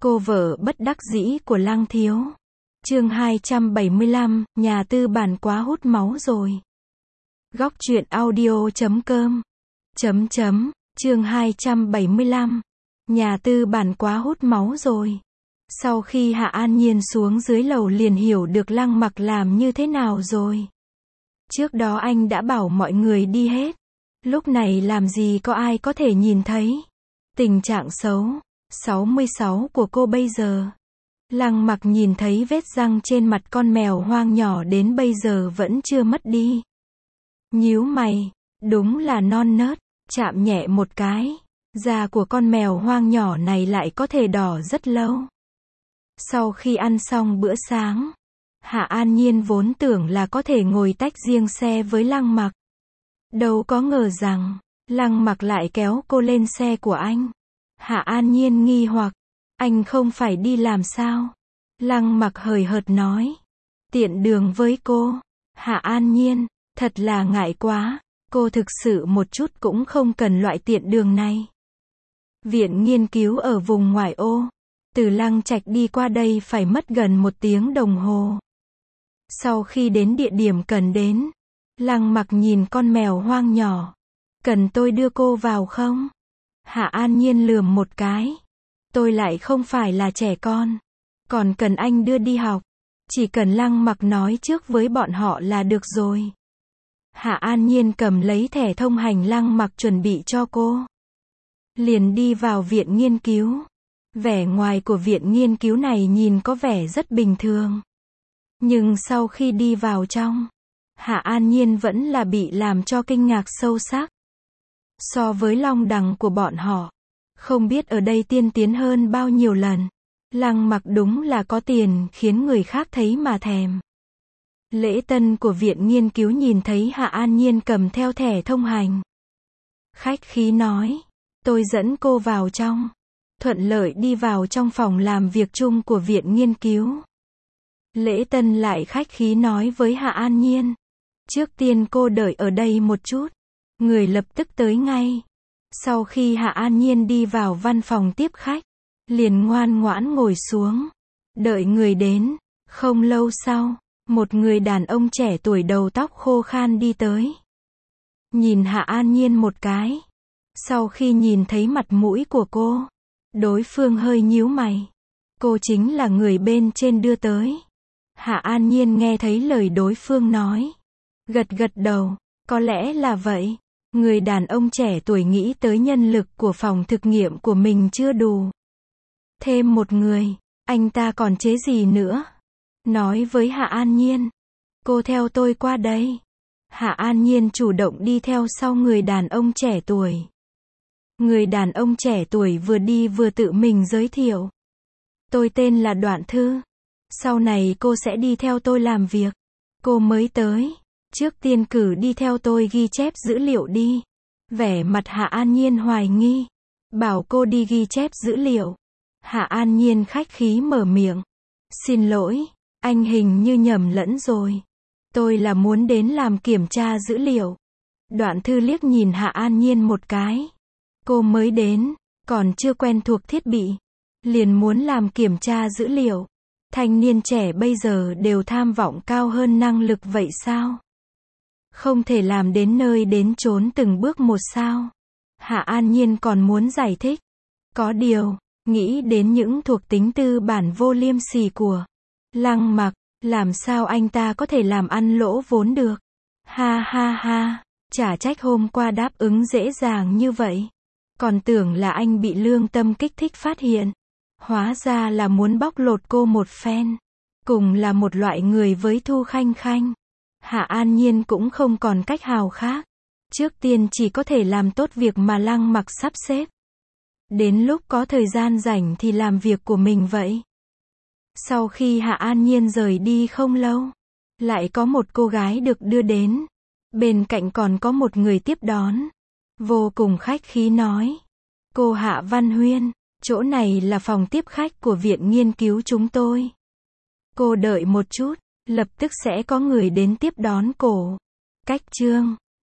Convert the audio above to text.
Cô vợ bất đắc dĩ của Lăng Thiếu. Chương 275, nhà tư bản quá hút máu rồi. Góc truyện audio.com. Chương 275. Nhà tư bản quá hút máu rồi. Sau khi Hạ An Nhiên xuống dưới lầu liền hiểu được Lăng Mặc làm như thế nào rồi. Trước đó anh đã bảo mọi người đi hết. Lúc này làm gì có ai có thể nhìn thấy. Tình trạng xấu 66 của cô bây giờ. Lăng Mặc nhìn thấy vết răng trên mặt con mèo hoang nhỏ đến bây giờ vẫn chưa mất đi. Nhíu mày, đúng là non nớt, chạm nhẹ một cái, da của con mèo hoang nhỏ này lại có thể đỏ rất lâu. Sau khi ăn xong bữa sáng, Hạ An Nhiên vốn tưởng là có thể ngồi tách riêng xe với Lăng Mặc. Đâu có ngờ rằng, Lăng Mặc lại kéo cô lên xe của anh. Hạ An Nhiên nghi hoặc, anh không phải đi làm sao? Lăng Mặc hời hợt nói, tiện đường với cô. Hạ An Nhiên, thật là ngại quá, cô thực sự một chút cũng không cần loại tiện đường này. Viện nghiên cứu ở vùng ngoại ô, từ Lăng Trạch đi qua đây phải mất gần 1 tiếng đồng hồ. Sau khi đến địa điểm cần đến, Lăng Mặc nhìn con mèo hoang nhỏ. Cần tôi đưa cô vào không? Hạ An Nhiên lườm một cái. Tôi lại không phải là trẻ con. Còn cần anh đưa đi học. Chỉ cần Lăng Mặc nói trước với bọn họ là được rồi. Hạ An Nhiên cầm lấy thẻ thông hành Lăng Mặc chuẩn bị cho cô. Liền đi vào viện nghiên cứu. Vẻ ngoài của viện nghiên cứu này nhìn có vẻ rất bình thường. Nhưng sau khi đi vào trong, Hạ An Nhiên vẫn là bị làm cho kinh ngạc sâu sắc. So với Long Đằng của bọn họ, không biết ở đây tiên tiến hơn bao nhiêu lần. Lăng Mặc đúng là có tiền khiến người khác thấy mà thèm. Lễ tân của viện nghiên cứu nhìn thấy Hạ An Nhiên cầm theo thẻ thông hành. Khách khí nói, tôi dẫn cô vào trong. Thuận lợi đi vào trong phòng làm việc chung của viện nghiên cứu. Lễ tân lại khách khí nói với Hạ An Nhiên. Trước tiên cô đợi ở đây một chút. Người lập tức tới ngay. Sau khi Hạ An Nhiên đi vào văn phòng tiếp khách, liền ngoan ngoãn ngồi xuống. Đợi người đến. Không lâu sau, một người đàn ông trẻ tuổi đầu tóc khô khan đi tới. Nhìn Hạ An Nhiên một cái. Sau khi nhìn thấy mặt mũi của cô, đối phương hơi nhíu mày. Cô chính là người bên trên đưa tới. Hạ An Nhiên nghe thấy lời đối phương nói. Gật gật đầu, có lẽ là vậy. Người đàn ông trẻ tuổi nghĩ tới nhân lực của phòng thực nghiệm của mình chưa đủ. Thêm một người, anh ta còn chế gì nữa? Nói với Hạ An Nhiên. Cô theo tôi qua đây. Hạ An Nhiên chủ động đi theo sau người đàn ông trẻ tuổi. Người đàn ông trẻ tuổi vừa đi vừa tự mình giới thiệu. Tôi tên là Đoạn Thư. Sau này cô sẽ đi theo tôi làm việc. Cô mới tới. Trước tiên cử đi theo tôi ghi chép dữ liệu đi. Vẻ mặt Hạ An Nhiên hoài nghi. Bảo cô đi ghi chép dữ liệu. Hạ An Nhiên khách khí mở miệng. Xin lỗi, anh hình như nhầm lẫn rồi. Tôi là muốn đến làm kiểm tra dữ liệu. Đoạn Thư liếc nhìn Hạ An Nhiên một cái. Cô mới đến, còn chưa quen thuộc thiết bị. Liền muốn làm kiểm tra dữ liệu. Thanh niên trẻ bây giờ đều tham vọng cao hơn năng lực vậy sao? Không thể làm đến nơi đến chốn từng bước một sao? Hạ An Nhiên còn muốn giải thích. Có điều, nghĩ đến những thuộc tính tư bản vô liêm sỉ của Lăng Mặc, làm sao anh ta có thể làm ăn lỗ vốn được? Ha ha ha, chả trách hôm qua đáp ứng dễ dàng như vậy. Còn tưởng là anh bị lương tâm kích thích phát hiện. Hóa ra là muốn bóc lột cô một phen. Cùng là một loại người với Thu Khanh Khanh. Hạ An Nhiên cũng không còn cách hào khác. Trước tiên chỉ có thể làm tốt việc mà Lăng Mặc sắp xếp. Đến lúc có thời gian rảnh thì làm việc của mình vậy. Sau khi Hạ An Nhiên rời đi không lâu, lại có một cô gái được đưa đến. Bên cạnh còn có một người tiếp đón. Vô cùng khách khí nói. Cô Hạ Văn Huyên, chỗ này là phòng tiếp khách của viện nghiên cứu chúng tôi. Cô đợi một chút, lập tức sẽ có người đến tiếp đón cô. Cách chương